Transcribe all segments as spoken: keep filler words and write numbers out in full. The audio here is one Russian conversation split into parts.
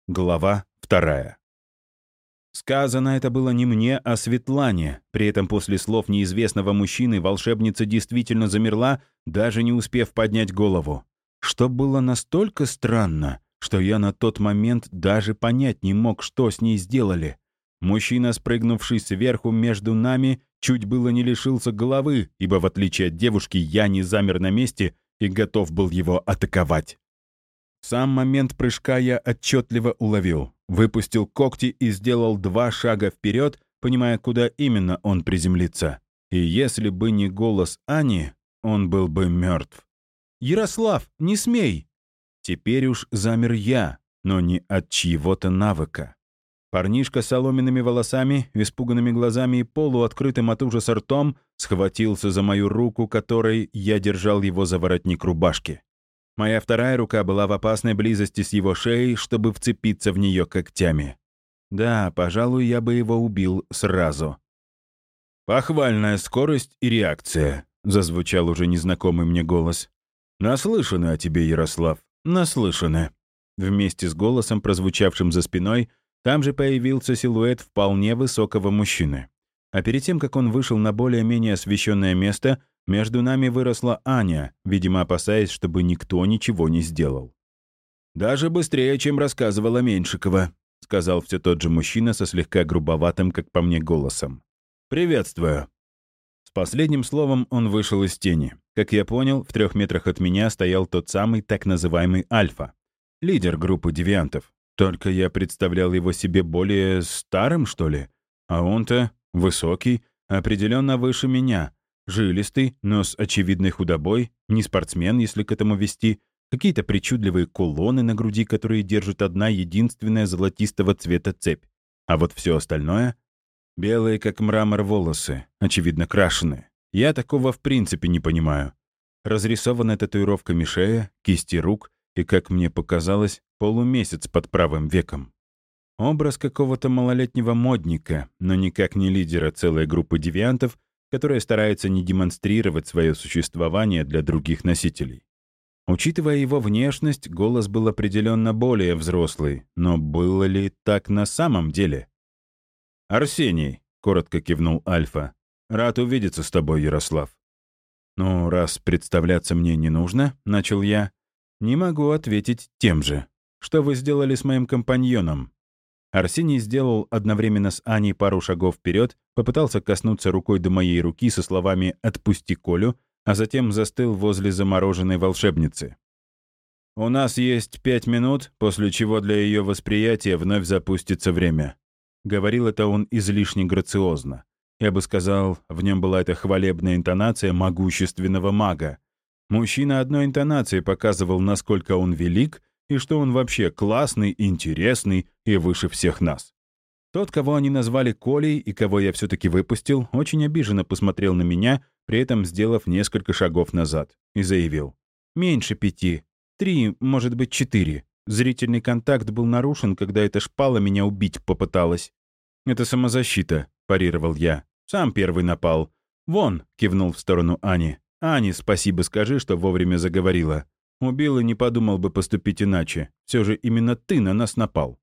Глава вторая. Сказано это было не мне, а Светлане. При этом после слов неизвестного мужчины волшебница действительно замерла, даже не успев поднять голову. Что было настолько странно, что я на тот момент даже понять не мог, что с ней сделали. Мужчина, спрыгнувший сверху между нами, чуть было не лишился головы, ибо, в отличие от девушки, я не замер на месте и готов был его атаковать. Сам момент прыжка я отчетливо уловил. Выпустил когти и сделал два шага вперед, понимая, куда именно он приземлится. И если бы не голос Ани, он был бы мертв. «Ярослав, не смей!» Теперь уж замер я, но не от чьего-то навыка. Парнишка с соломенными волосами, испуганными глазами и полуоткрытым от ужаса ртом схватился за мою руку, которой я держал его за воротник рубашки. Моя вторая рука была в опасной близости с его шеей, чтобы вцепиться в нее когтями. Да, пожалуй, я бы его убил сразу. «Похвальная скорость и реакция», — зазвучал уже незнакомый мне голос. «Наслышаны о тебе, Ярослав, наслышаны». Вместе с голосом, прозвучавшим за спиной, там же появился силуэт вполне высокого мужчины. А перед тем, как он вышел на более-менее освещенное место, между нами выросла Аня, видимо, опасаясь, чтобы никто ничего не сделал. «Даже быстрее, чем рассказывала Меньшикова», — сказал все тот же мужчина со слегка грубоватым, как по мне, голосом. «Приветствую». С последним словом он вышел из тени. Как я понял, в трех метрах от меня стоял тот самый так называемый Альфа, лидер группы девиантов. Только я представлял его себе более старым, что ли? А он-то высокий, определенно выше меня. Жилистый, но с очевидной худобой, не спортсмен, если к этому вести, какие-то причудливые кулоны на груди, которые держит одна единственная золотистого цвета цепь. А вот все остальное — белые, как мрамор, волосы, очевидно крашеные. Я такого в принципе не понимаю. Разрисована татуировками шея, кисти рук и, как мне показалось, полумесяц под правым веком. Образ какого-то малолетнего модника, но никак не лидера целой группы девиантов, которая старается не демонстрировать свое существование для других носителей. Учитывая его внешность, голос был определенно более взрослый, но было ли так на самом деле? «Арсений», — коротко кивнул Альфа, — «рад увидеться с тобой, Ярослав». «Ну, раз представляться мне не нужно», — начал я, — «не могу ответить тем же. Что вы сделали с моим компаньоном?» Арсений сделал одновременно с Аней пару шагов вперед, попытался коснуться рукой до моей руки со словами «отпусти Колю», а затем застыл возле замороженной волшебницы. «У нас есть пять минут, после чего для ее восприятия вновь запустится время». Говорил это он излишне грациозно. Я бы сказал, в нем была эта хвалебная интонация могущественного мага. Мужчина одной интонацией показывал, насколько он велик, и что он вообще классный, интересный и выше всех нас. Тот, кого они назвали Колей и кого я все-таки выпустил, очень обиженно посмотрел на меня, при этом сделав несколько шагов назад, и заявил: «Меньше пяти. Три, может быть, четыре. Зрительный контакт был нарушен, когда эта шпала меня убить попыталась». «Это самозащита», — парировал я. «Сам первый напал. Вон», — кивнул в сторону Ани. «Ане спасибо скажи, что вовремя заговорила. Убил и не подумал бы поступить иначе. Все же именно ты на нас напал».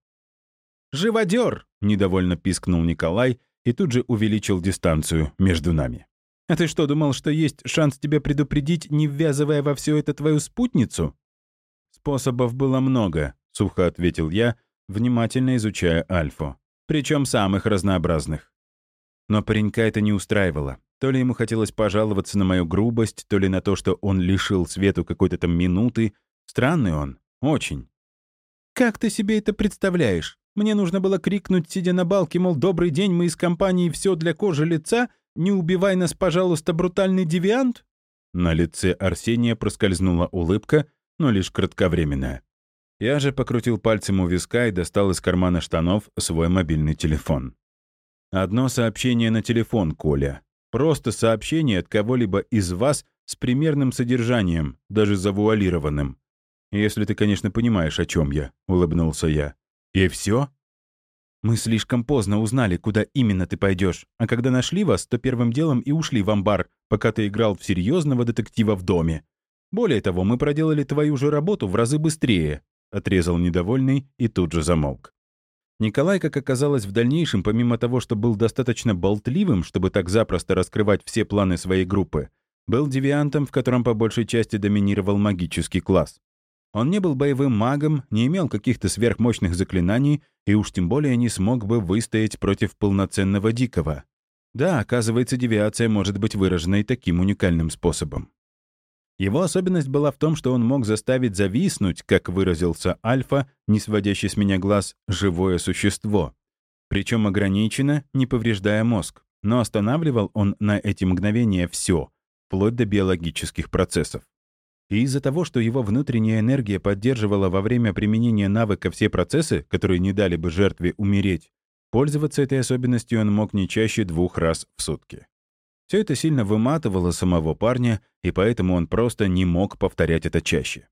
«Живодер!» — недовольно пискнул Николай и тут же увеличил дистанцию между нами. «А ты что, думал, что есть шанс тебя предупредить, не ввязывая во все это твою спутницу?» «Способов было много», — сухо ответил я, внимательно изучая Альфу. «Причем самых разнообразных». Но паренька это не устраивало. То ли ему хотелось пожаловаться на мою грубость, то ли на то, что он лишил Свету какой-то там минуты. Странный он. Очень. «Как ты себе это представляешь? Мне нужно было крикнуть, сидя на балке, мол, добрый день, мы из компании «Все для кожи лица», не убивай нас, пожалуйста, брутальный девиант?» На лице Арсения проскользнула улыбка, но лишь кратковременная. Я же покрутил пальцем у виска и достал из кармана штанов свой мобильный телефон. Одно сообщение на телефон, Коля. Просто сообщение от кого-либо из вас с примерным содержанием, даже завуалированным. «Если ты, конечно, понимаешь, о чем я», — улыбнулся я. «И все?» «Мы слишком поздно узнали, куда именно ты пойдешь, а когда нашли вас, то первым делом и ушли в амбар, пока ты играл в серьезного детектива в доме. Более того, мы проделали твою же работу в разы быстрее. отрезал недовольный и тут же замолк. Николай, как оказалось в дальнейшем, помимо того, что был достаточно болтливым, чтобы так запросто раскрывать все планы своей группы, был девиантом, в котором по большей части доминировал магический класс. Он не был боевым магом, не имел каких-то сверхмощных заклинаний и уж тем более не смог бы выстоять против полноценного дикого. Да, оказывается, девиация может быть выражена и таким уникальным способом. Его особенность была в том, что он мог заставить зависнуть, как выразился Альфа, не сводящий с меня глаз, живое существо. Причем ограниченно, не повреждая мозг. Но останавливал он на эти мгновения все, вплоть до биологических процессов. И из-за того, что его внутренняя энергия поддерживала во время применения навыка все процессы, которые не дали бы жертве умереть, пользоваться этой особенностью он мог не чаще двух раз в сутки. Все это сильно выматывало самого парня, и поэтому он просто не мог повторять это чаще.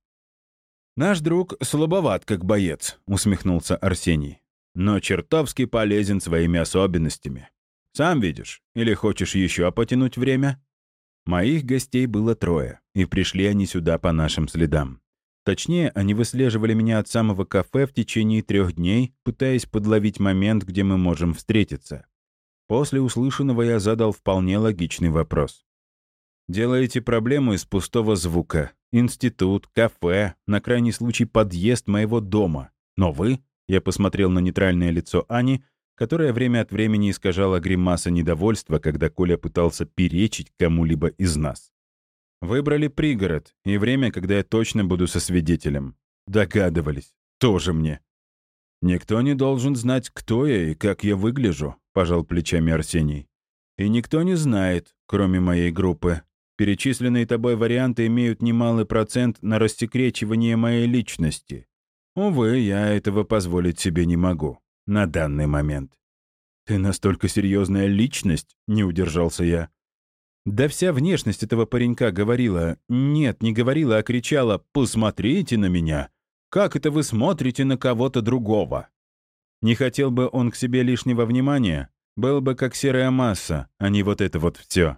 «Наш друг слабоват, как боец», — усмехнулся Арсений. «Но чертовски полезен своими особенностями. Сам видишь, или хочешь еще потянуть время?» Моих гостей было трое, и пришли они сюда по нашим следам. Точнее, они выслеживали меня от самого кафе в течение трех дней, пытаясь подловить момент, где мы можем встретиться. После услышанного я задал вполне логичный вопрос. «Делаете проблему из пустого звука. Институт, кафе, на крайний случай подъезд моего дома. Но вы...» — я посмотрел на нейтральное лицо Ани, которое время от времени искажало гримаса недовольства, когда Коля пытался перечить кому-либо из нас. «Выбрали пригород, и время, когда я точно буду со свидетелем. Догадывались. Тоже мне». «Никто не должен знать, кто я и как я выгляжу», — пожал плечами Арсений. «И никто не знает, кроме моей группы. Перечисленные тобой варианты имеют немалый процент на рассекречивание моей личности. Увы, я этого позволить себе не могу. На данный момент». «Ты настолько серьезная личность?» — не удержался я. Да вся внешность этого паренька говорила... Нет, не говорила, а кричала «Посмотрите на меня! Как это вы смотрите на кого-то другого?» Не хотел бы он к себе лишнего внимания, был бы как серая масса, а не вот это вот все.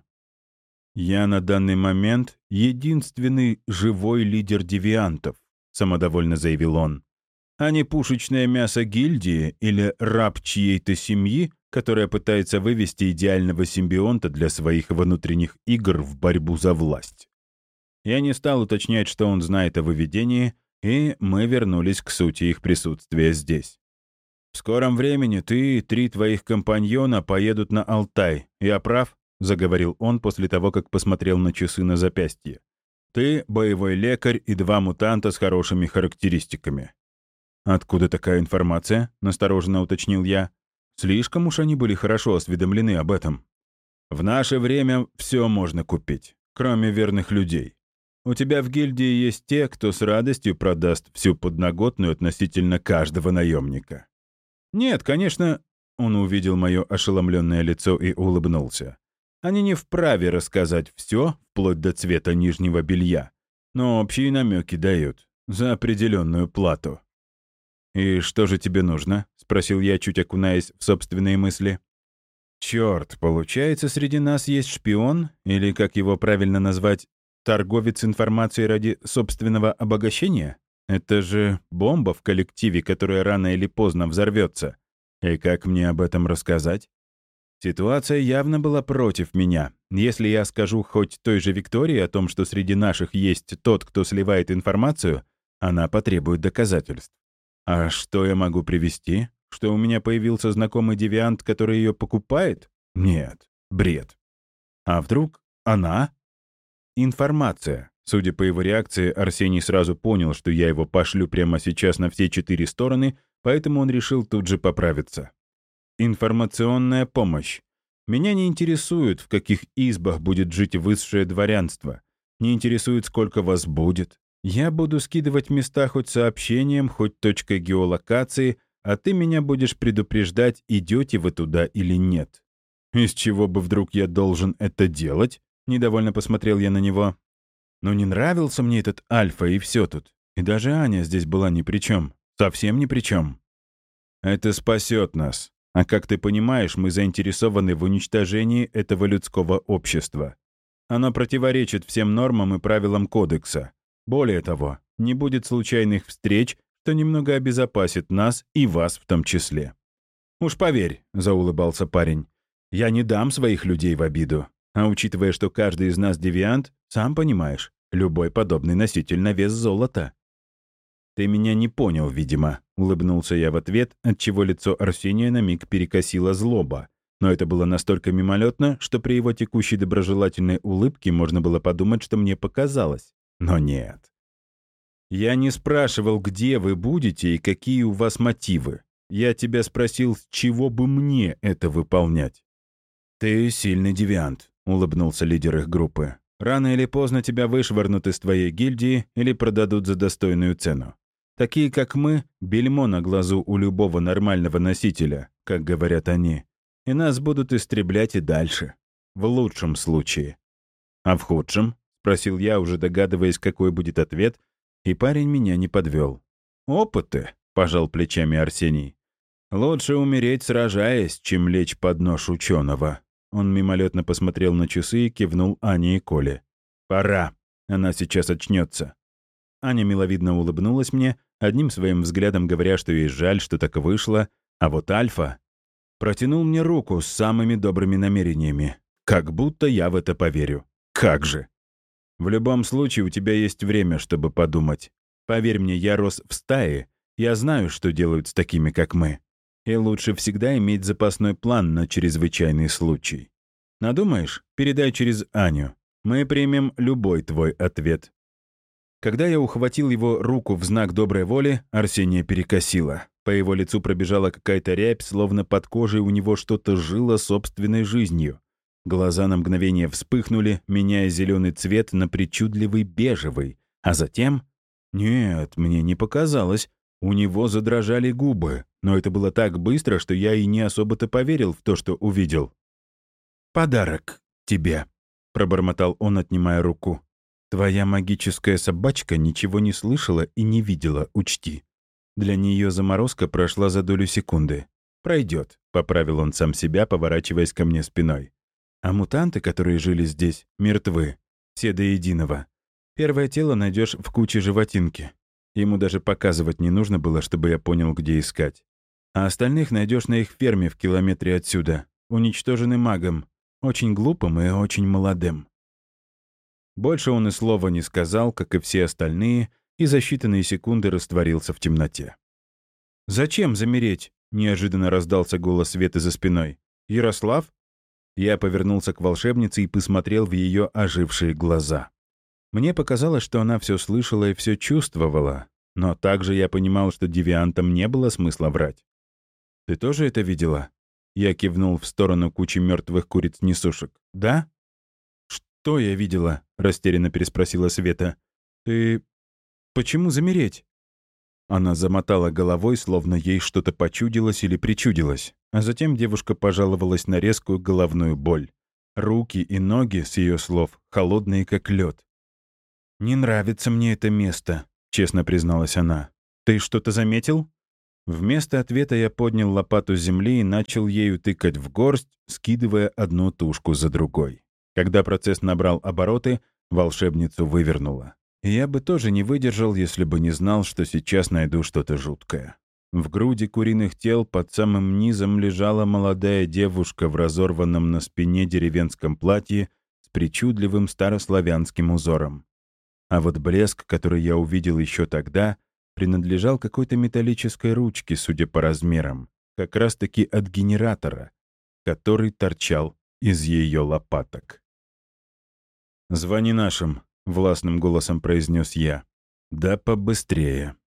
«Я на данный момент единственный живой лидер девиантов», — самодовольно заявил он, «а не пушечное мясо гильдии или раб чьей-то семьи, которая пытается вывести идеального симбионта для своих внутренних игр в борьбу за власть». Я не стал уточнять, что он знает о выведении, и мы вернулись к сути их присутствия здесь. «В скором времени ты и три твоих компаньона поедут на Алтай. Я прав?» — заговорил он после того, как посмотрел на часы на запястье. «Ты — боевой лекарь и два мутанта с хорошими характеристиками». «Откуда такая информация?» — настороженно уточнил я. Слишком уж они были хорошо осведомлены об этом. «В наше время все можно купить, кроме верных людей. У тебя в гильдии есть те, кто с радостью продаст всю подноготную относительно каждого наемника». «Нет, конечно...» — он увидел мое ошеломленное лицо и улыбнулся. «Они не вправе рассказать все, вплоть до цвета нижнего белья, но общие намеки дают за определенную плату». «И что же тебе нужно?» — спросил я, чуть окунаясь в собственные мысли. «Черт, получается, среди нас есть шпион, или, как его правильно назвать, торговец информацией ради собственного обогащения? Это же бомба в коллективе, которая рано или поздно взорвется. И как мне об этом рассказать?» Ситуация явно была против меня. Если я скажу хоть той же Виктории о том, что среди наших есть тот, кто сливает информацию, она потребует доказательств. А что я могу привести? Что у меня появился знакомый девиант, который ее покупает? Нет, бред. А вдруг она? Информация. Судя по его реакции, Арсений сразу понял, что я его пошлю прямо сейчас на все четыре стороны, поэтому он решил тут же поправиться. Информационная помощь. Меня не интересует, в каких избах будет жить высшее дворянство. Не интересует, сколько вас будет. Я буду скидывать места хоть сообщением, хоть точкой геолокации, а ты меня будешь предупреждать, идете вы туда или нет. Из чего бы вдруг я должен это делать? Недовольно посмотрел я на него. Но не нравился мне этот Альфа, и все тут. И даже Аня здесь была ни при чем. Совсем ни при чем. Это спасет нас. А как ты понимаешь, мы заинтересованы в уничтожении этого людского общества. Оно противоречит всем нормам и правилам кодекса. Более того, не будет случайных встреч, что немного обезопасит нас и вас в том числе. «Уж поверь», — заулыбался парень, — «я не дам своих людей в обиду. А учитывая, что каждый из нас девиант, сам понимаешь, любой подобный носитель на вес золота». «Ты меня не понял, видимо», — улыбнулся я в ответ, отчего лицо Арсения на миг перекосило злоба. Но это было настолько мимолетно, что при его текущей доброжелательной улыбке можно было подумать, что мне показалось. Но нет. «Я не спрашивал, где вы будете и какие у вас мотивы. Я тебя спросил, с чего бы мне это выполнять». «Ты сильный девиант», — улыбнулся лидер их группы. «Рано или поздно тебя вышвырнут из твоей гильдии или продадут за достойную цену. Такие, как мы, бельмо на глазу у любого нормального носителя, как говорят они. И нас будут истреблять и дальше. В лучшем случае». «А в худшем?» — спросил я, уже догадываясь, какой будет ответ, и парень меня не подвел. «Опыты», — пожал плечами Арсений. «Лучше умереть, сражаясь, чем лечь под нож ученого». Он мимолетно посмотрел на часы и кивнул Ане и Коле. «Пора. Она сейчас очнется». Аня миловидно улыбнулась мне, одним своим взглядом говоря, что ей жаль, что так вышло, а вот Альфа протянул мне руку с самыми добрыми намерениями. Как будто я в это поверю. Как же! В любом случае, у тебя есть время, чтобы подумать. Поверь мне, я рос в стае, я знаю, что делают с такими, как мы. И лучше всегда иметь запасной план на чрезвычайный случай. Надумаешь? Передай через Аню. Мы примем любой твой ответ». Когда я ухватил его руку в знак доброй воли, Арсения перекосило. По его лицу пробежала какая-то рябь, словно под кожей у него что-то жило собственной жизнью. Глаза на мгновение вспыхнули, меняя зеленый цвет на причудливый бежевый. А затем... Нет, мне не показалось. У него задрожали губы, но это было так быстро, что я и не особо-то поверил в то, что увидел. «Подарок тебе», — пробормотал он, отнимая руку. «Твоя магическая собачка ничего не слышала и не видела, учти. Для нее заморозка прошла за долю секунды. Пройдет», — поправил он сам себя, поворачиваясь ко мне спиной. «А мутанты, которые жили здесь, мертвы. Все до единого. Первое тело найдешь в куче животинки. Ему даже показывать не нужно было, чтобы я понял, где искать. А остальных найдешь на их ферме в километре отсюда. Уничтожены магом. Очень глупым и очень молодым». Больше он и слова не сказал, как и все остальные, и за считанные секунды растворился в темноте. «Зачем замереть?» — неожиданно раздался голос Светы за спиной. «Ярослав?» Я повернулся к волшебнице и посмотрел в ее ожившие глаза. Мне показалось, что она все слышала и все чувствовала, но также я понимал, что девиантам не было смысла врать. «Ты тоже это видела?» Я кивнул в сторону кучи мертвых куриц-несушек. «Да?» «Что я видела?» — растерянно переспросила Света. «Ты... почему замереть?» Она замотала головой, словно ей что-то почудилось или причудилось, а затем девушка пожаловалась на резкую головную боль. Руки и ноги, с ее слов, холодные как лед. «Не нравится мне это место», — честно призналась она. «Ты что-то заметил?» Вместо ответа я поднял лопату с земли и начал ею тыкать в горсть, скидывая одну тушку за другой. Когда процесс набрал обороты, волшебницу вывернуло. И я бы тоже не выдержал, если бы не знал, что сейчас найду что-то жуткое. В груди куриных тел под самым низом лежала молодая девушка в разорванном на спине деревенском платье с причудливым старославянским узором. А вот блеск, который я увидел еще тогда, принадлежал какой-то металлической ручке, судя по размерам, как раз-таки от генератора, который торчал из ее лопаток. «Звони нашим», — властным голосом произнес я. «Да побыстрее».